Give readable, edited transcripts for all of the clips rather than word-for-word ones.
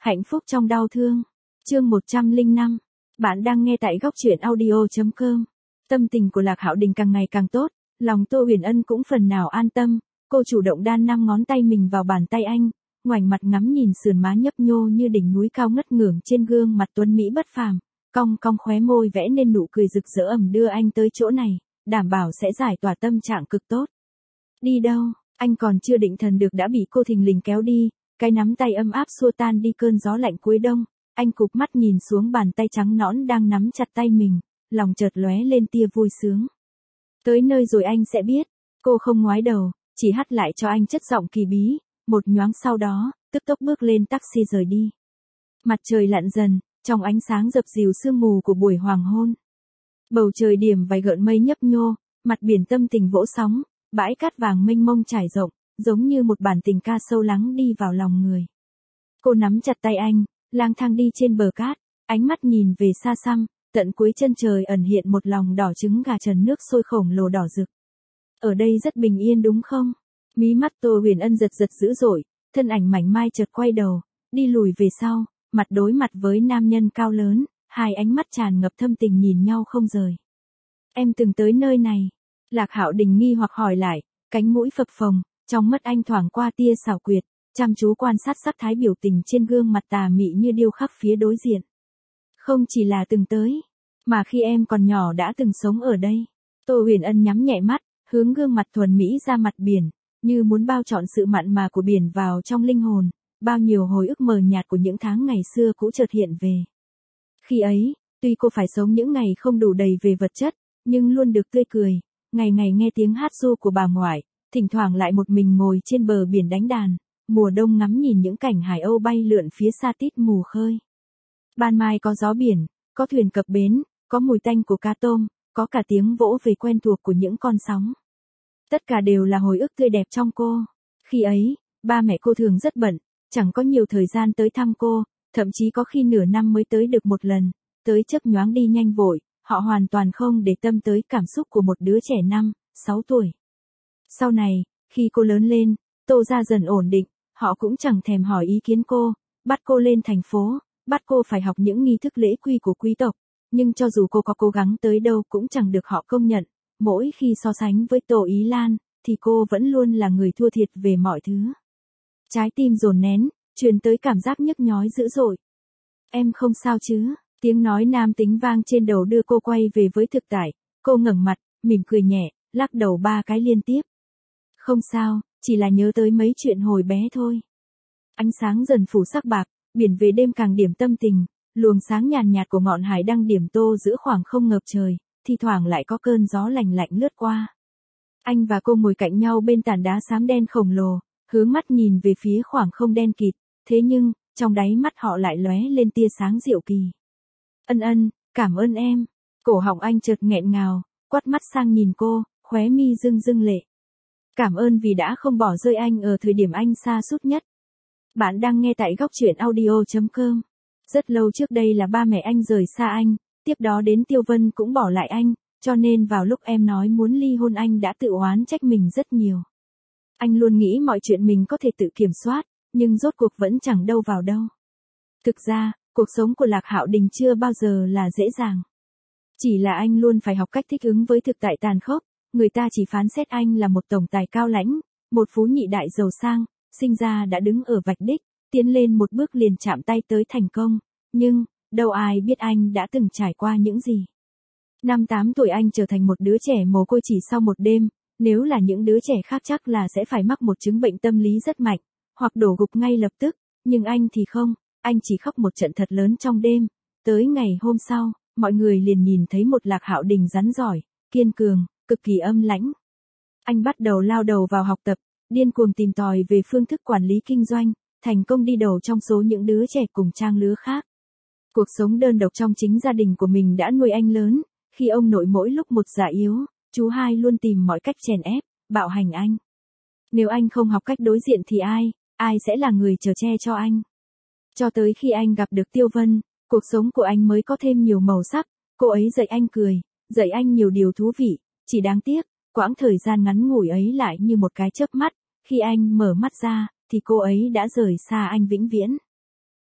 Hạnh phúc trong đau thương. Chương 105. Bạn đang nghe tại góc truyện audio.com. Tâm tình của Lạc Hạo Đình càng ngày càng tốt, lòng Tô Huyền Ân cũng phần nào an tâm, cô chủ động đan 5 ngón tay mình vào bàn tay anh, ngoảnh mặt ngắm nhìn sườn má nhấp nhô như đỉnh núi cao ngất ngưởng trên gương mặt tuấn mỹ bất phàm, cong cong khóe môi vẽ nên nụ cười rực rỡ ẩm đưa anh tới chỗ này, đảm bảo sẽ giải tỏa tâm trạng cực tốt. Đi đâu? Anh còn chưa định thần được đã bị cô thình lình kéo đi, cái nắm tay ấm áp xua tan đi cơn gió lạnh cuối đông, anh cụp mắt nhìn xuống bàn tay trắng nõn đang nắm chặt tay mình, lòng chợt lóe lên tia vui sướng. Tới nơi rồi anh sẽ biết, cô không ngoái đầu, chỉ hắt lại cho anh chất giọng kỳ bí, một nhoáng sau đó, tức tốc bước lên taxi rời đi. Mặt trời lặn dần, trong ánh sáng dập dìu sương mù của buổi hoàng hôn. Bầu trời điểm vài gợn mây nhấp nhô, mặt biển tâm tình vỗ sóng, bãi cát vàng mênh mông trải rộng, giống như một bản tình ca sâu lắng đi vào lòng người. Cô nắm chặt tay anh, lang thang đi trên bờ cát, ánh mắt nhìn về xa xăm, tận cuối chân trời ẩn hiện một lòng đỏ trứng gà trần nước sôi khổng lồ đỏ rực. Ở đây rất bình yên đúng không? Mí mắt Tô Huyền Ân giật giật dữ dội, thân ảnh mảnh mai chợt quay đầu, đi lùi về sau, mặt đối mặt với nam nhân cao lớn, hai ánh mắt tràn ngập thâm tình nhìn nhau không rời. Em từng tới nơi này. Lạc Hạo Đình nghi hoặc hỏi lại, cánh mũi phập phồng, trong mắt anh thoảng qua tia xảo quyệt, chăm chú quan sát sắc thái biểu tình trên gương mặt tà mị như điêu khắc phía đối diện. Không chỉ là từng tới, mà khi em còn nhỏ đã từng sống ở đây. Tô Huyền Ân nhắm nhẹ mắt, hướng gương mặt thuần mỹ ra mặt biển, như muốn bao trọn sự mặn mà của biển vào trong linh hồn, bao nhiêu hồi ức mờ nhạt của những tháng ngày xưa cũ chợt hiện về. Khi ấy, tuy cô phải sống những ngày không đủ đầy về vật chất, nhưng luôn được tươi cười, ngày ngày nghe tiếng hát ru của bà ngoại, thỉnh thoảng lại một mình ngồi trên bờ biển đánh đàn, mùa đông ngắm nhìn những cảnh hải âu bay lượn phía xa tít mù khơi. Ban mai có gió biển, có thuyền cập bến, có mùi tanh của cá tôm, có cả tiếng vỗ về quen thuộc của những con sóng. Tất cả đều là hồi ức tươi đẹp trong cô. Khi ấy, ba mẹ cô thường rất bận, chẳng có nhiều thời gian tới thăm cô, thậm chí có khi nửa năm mới tới được một lần, tới chớp nhoáng đi nhanh vội, họ hoàn toàn không để tâm tới cảm xúc của một đứa trẻ 5, 6 tuổi. Sau này, khi cô lớn lên, Tô gia dần ổn định, họ cũng chẳng thèm hỏi ý kiến cô, bắt cô lên thành phố, bắt cô phải học những nghi thức lễ quy của quý tộc, nhưng cho dù cô có cố gắng tới đâu cũng chẳng được họ công nhận, mỗi khi so sánh với Tô Ý Lan, thì cô vẫn luôn là người thua thiệt về mọi thứ. Trái tim dồn nén, truyền tới cảm giác nhức nhói dữ dội. Em không sao chứ? Tiếng nói nam tính vang trên đầu đưa cô quay về với thực tại, cô ngẩng mặt, mỉm cười nhẹ, lắc đầu 3 cái liên tiếp. Không sao, chỉ là nhớ tới mấy chuyện hồi bé thôi. Ánh sáng dần phủ sắc bạc, biển về đêm càng điểm tâm tình, luồng sáng nhàn nhạt của ngọn hải đăng điểm tô giữa khoảng không ngập trời, thi thoảng lại có cơn gió lành lạnh lướt qua. Anh và cô ngồi cạnh nhau bên tảng đá xám đen khổng lồ, hướng mắt nhìn về phía khoảng không đen kịt, thế nhưng, trong đáy mắt họ lại lóe lên tia sáng diệu kỳ. Ân Ân, cảm ơn em. Cổ họng anh chợt nghẹn ngào, quắt mắt sang nhìn cô, khóe mi rưng rưng lệ. Cảm ơn vì đã không bỏ rơi anh ở thời điểm anh sa sút nhất. Bạn đang nghe tại góc truyện audio.com. Rất lâu trước đây là ba mẹ anh rời xa anh, tiếp đó đến Tiêu Vân cũng bỏ lại anh, cho nên vào lúc em nói muốn ly hôn anh đã tự oán trách mình rất nhiều. Anh luôn nghĩ mọi chuyện mình có thể tự kiểm soát, nhưng rốt cuộc vẫn chẳng đâu vào đâu. Thực ra, cuộc sống của Lạc Hạo Đình chưa bao giờ là dễ dàng. Chỉ là anh luôn phải học cách thích ứng với thực tại tàn khốc, người ta chỉ phán xét anh là một tổng tài cao lãnh, một phú nhị đại giàu sang, sinh ra đã đứng ở vạch đích, tiến lên một bước liền chạm tay tới thành công, nhưng, đâu ai biết anh đã từng trải qua những gì. Năm 8 tuổi anh trở thành một đứa trẻ mồ côi chỉ sau một đêm, nếu là những đứa trẻ khác chắc là sẽ phải mắc một chứng bệnh tâm lý rất mạnh, hoặc đổ gục ngay lập tức, nhưng anh thì không, anh chỉ khóc một trận thật lớn trong đêm, tới ngày hôm sau, mọi người liền nhìn thấy một Lạc Hạo Đình rắn giỏi, kiên cường, cực kỳ âm lãnh. Anh bắt đầu lao đầu vào học tập, điên cuồng tìm tòi về phương thức quản lý kinh doanh, thành công đi đầu trong số những đứa trẻ cùng trang lứa khác. Cuộc sống đơn độc trong chính gia đình của mình đã nuôi anh lớn, khi ông nội mỗi lúc một già yếu, chú hai luôn tìm mọi cách chèn ép, bạo hành anh. Nếu anh không học cách đối diện thì ai sẽ là người chở che cho anh. Cho tới khi anh gặp được Tiêu Vân, cuộc sống của anh mới có thêm nhiều màu sắc, cô ấy dạy anh cười, dạy anh nhiều điều thú vị, chỉ đáng tiếc, quãng thời gian ngắn ngủi ấy lại như một cái chớp mắt, khi anh mở mắt ra, thì cô ấy đã rời xa anh vĩnh viễn.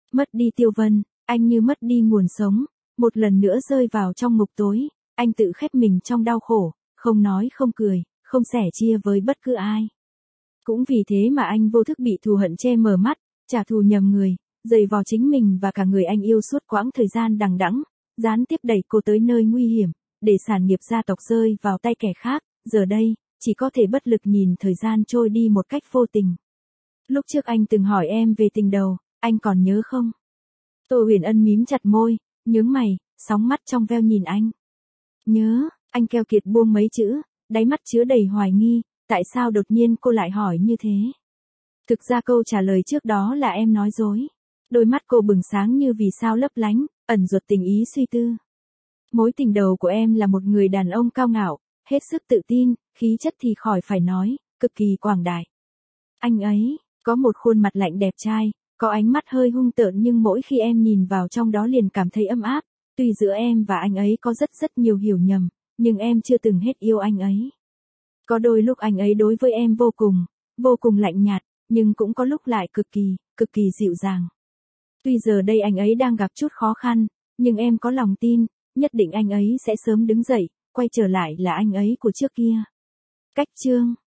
Mất đi Tiêu Vân, anh như mất đi nguồn sống, một lần nữa rơi vào trong ngục tối, anh tự khép mình trong đau khổ, không nói không cười, không sẻ chia với bất cứ ai. Cũng vì thế mà anh vô thức bị thù hận che mờ mắt, trả thù nhầm người, giày vò chính mình và cả người anh yêu suốt quãng thời gian đằng đẵng, gián tiếp đẩy cô tới nơi nguy hiểm, để sản nghiệp gia tộc rơi vào tay kẻ khác, giờ đây, chỉ có thể bất lực nhìn thời gian trôi đi một cách vô tình. Lúc trước anh từng hỏi em về tình đầu, anh còn nhớ không? Tô Huyền Ân mím chặt môi, nhướng mày, sóng mắt trong veo nhìn anh. Nhớ, anh keo kiệt buông mấy chữ, đáy mắt chứa đầy hoài nghi, tại sao đột nhiên cô lại hỏi như thế? Thực ra câu trả lời trước đó là em nói dối. Đôi mắt cô bừng sáng như vì sao lấp lánh, ẩn ruột tình ý suy tư. Mối tình đầu của em là một người đàn ông cao ngạo, hết sức tự tin, khí chất thì khỏi phải nói, cực kỳ quảng đại. Anh ấy, có một khuôn mặt lạnh đẹp trai, có ánh mắt hơi hung tợn nhưng mỗi khi em nhìn vào trong đó liền cảm thấy ấm áp. Tuy giữa em và anh ấy có rất nhiều hiểu nhầm, nhưng em chưa từng hết yêu anh ấy. Có đôi lúc anh ấy đối với em vô cùng lạnh nhạt, nhưng cũng có lúc lại cực kỳ dịu dàng. Tuy giờ đây anh ấy đang gặp chút khó khăn, nhưng em có lòng tin, nhất định anh ấy sẽ sớm đứng dậy, quay trở lại là anh ấy của trước kia. Cách chương